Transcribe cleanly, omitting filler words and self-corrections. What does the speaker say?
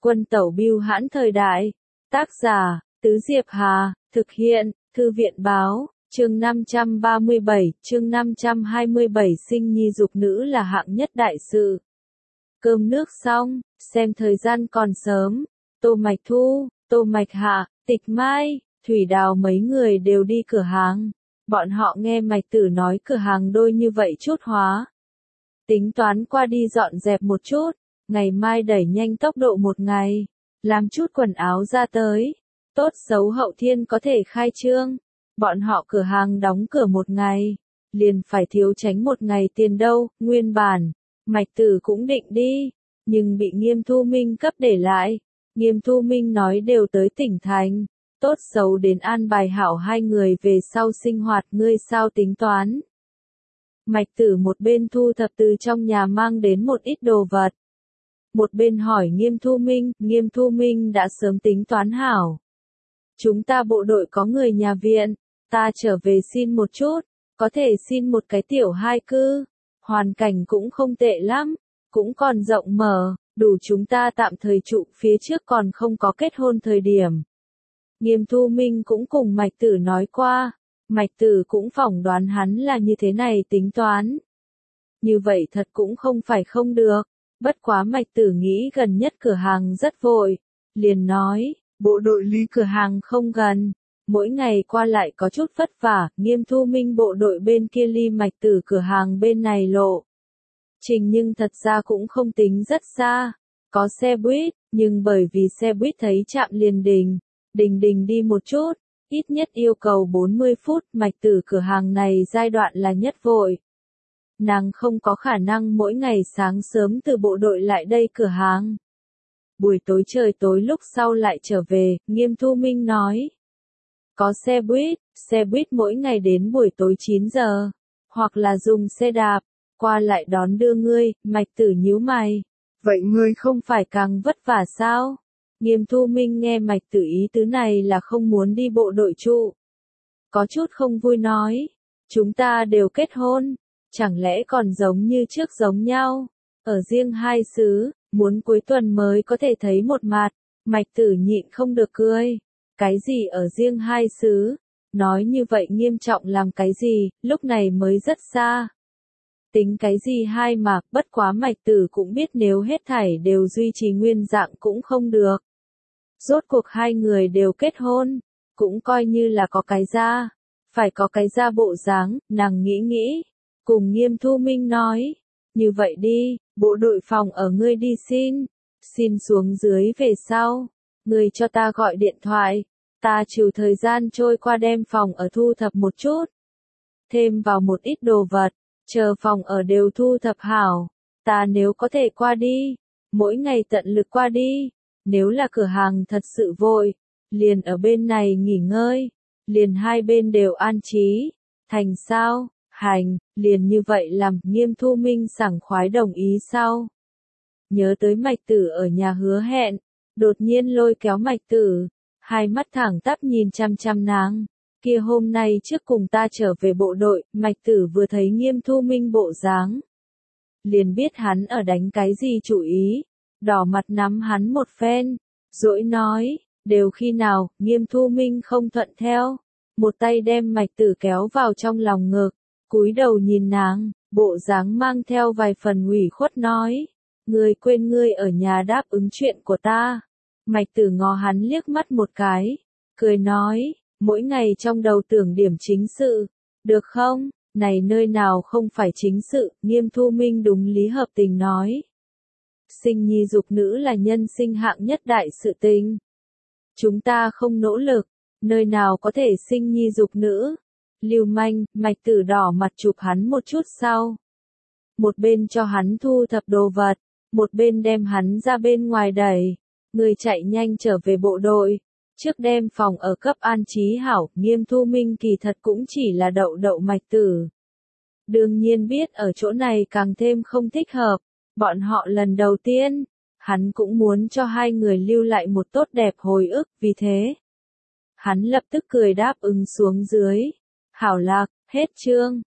Quân tẩu bưu hãn thời đại. Tác giả, Tứ Diệp Hà, thực hiện, Thư viện báo, chương 537, chương 527 sinh nhi dục nữ là hạng nhất đại sự. Cơm nước xong, xem thời gian còn sớm, Tô Mạch Thu, Tô Mạch Hạ, Tịch Mai, Thủy Đào mấy người đều đi cửa hàng. Bọn họ nghe Mạch Tử nói cửa hàng đôi như vậy chút hóa. Tính toán qua đi dọn dẹp một chút, ngày mai đẩy nhanh tốc độ một ngày, làm chút quần áo ra tới. Tốt xấu Hậu Thiên có thể khai trương. Bọn họ cửa hàng đóng cửa một ngày, liền phải thiếu tránh một ngày tiền đâu. Nguyên bản, Mạch Tử cũng định đi, nhưng bị Nghiêm Thu Minh cấp để lại. Nghiêm Thu Minh nói đều tới tỉnh thành, tốt xấu đến an bài hảo hai người về sau sinh hoạt, ngươi sao tính toán. Mạch Tử một bên thu thập từ trong nhà mang đến một ít đồ vật, một bên hỏi Nghiêm Thu Minh đã sớm tính toán hảo. Chúng ta bộ đội có người nhà viện, ta trở về xin một chút, có thể xin một cái tiểu hai cư, hoàn cảnh cũng không tệ lắm, cũng còn rộng mở, đủ chúng ta tạm thời trụ, phía trước còn không có kết hôn thời điểm. Nghiêm Thu Minh cũng cùng Mạch Tử nói qua, Mạch Tử cũng phỏng đoán hắn là như thế này tính toán. Như vậy thật cũng không phải không được, bất quá Mạch Tử nghĩ gần nhất cửa hàng rất vội, liền nói, bộ đội ly cửa hàng không gần, mỗi ngày qua lại có chút vất vả. Nghiêm Thu Minh bộ đội bên kia ly Mạch Tử cửa hàng bên này lộ trình nhưng thật ra cũng không tính rất xa, có xe buýt, nhưng bởi vì xe buýt thấy trạm liền đình đi một chút, ít nhất yêu cầu 40 phút. Mạch Tử cửa hàng này giai đoạn là nhất vội, nàng không có khả năng mỗi ngày sáng sớm từ bộ đội lại đây cửa hàng, buổi tối trời tối lúc sau lại trở về. Nghiêm Thu Minh nói, có xe buýt mỗi ngày đến buổi tối 9 giờ, hoặc là dùng xe đạp, qua lại đón đưa ngươi. Mạch Tử nhíu mày, vậy ngươi không phải càng vất vả sao? Nghiêm Thu Minh nghe Mạch Tử ý tứ này là không muốn đi bộ đội trụ. Có chút không vui nói, chúng ta đều kết hôn, chẳng lẽ còn giống như trước giống nhau, ở riêng hai xứ, muốn cuối tuần mới có thể thấy một mặt. Mạch Tử nhịn không được cười, cái gì ở riêng hai xứ, nói như vậy nghiêm trọng làm cái gì, lúc này mới rất xa. Tính cái gì hai mà, bất quá Mạch Tử cũng biết nếu hết thảy đều duy trì nguyên dạng cũng không được. Rốt cuộc hai người đều kết hôn, cũng coi như là có cái gia, phải có cái gia bộ dáng. Nàng nghĩ, cùng Nghiêm Thu Minh nói, như vậy đi, bộ đội phòng ở ngươi đi xin xuống dưới về sau, ngươi cho ta gọi điện thoại, ta trừ thời gian trôi qua đem phòng ở thu thập một chút, thêm vào một ít đồ vật, chờ phòng ở đều thu thập hảo, ta nếu có thể qua đi, mỗi ngày tận lực qua đi. Nếu là cửa hàng thật sự vội, liền ở bên này nghỉ ngơi, liền hai bên đều an trí, thành sao? Hành, liền như vậy làm. Nghiêm Thu Minh sảng khoái đồng ý sau. Nhớ tới Mạch Tử ở nhà hứa hẹn, đột nhiên lôi kéo Mạch Tử, hai mắt thẳng tắp nhìn chăm chăm nàng. Kia hôm nay trước cùng ta trở về bộ đội. Mạch Tử vừa thấy Nghiêm Thu Minh bộ dáng, liền biết hắn ở đánh cái gì chủ ý, đỏ mặt nắm hắn một phen, dỗi nói, đều khi nào. Nghiêm Thu Minh không thuận theo, một tay đem Mạch Tử kéo vào trong lòng ngực, cúi đầu nhìn nàng, bộ dáng mang theo vài phần ủy khuất nói, ngươi quên ngươi ở nhà đáp ứng chuyện của ta. Mạch Tử ngó hắn liếc mắt một cái, cười nói, mỗi ngày trong đầu tưởng điểm chính sự, được không? Này nơi nào không phải chính sự. Nghiêm Thu Minh đúng lý hợp tình nói, sinh nhi dục nữ là nhân sinh hạng nhất đại sự tình. Chúng ta không nỗ lực, nơi nào có thể sinh nhi dục nữ. Lưu manh. Mạch Tử đỏ mặt chụp hắn một chút sau, một bên cho hắn thu thập đồ vật, một bên đem hắn ra bên ngoài đẩy. Người chạy nhanh trở về bộ đội, trước đem phòng ở cấp an trí hảo. Nghiêm Thu Minh kỳ thật cũng chỉ là đậu Mạch Tử. Đương nhiên biết ở chỗ này càng thêm không thích hợp. Bọn họ lần đầu tiên, hắn cũng muốn cho hai người lưu lại một tốt đẹp hồi ức, vì thế hắn lập tức cười đáp ứng xuống dưới. Hảo lạc, hết chương.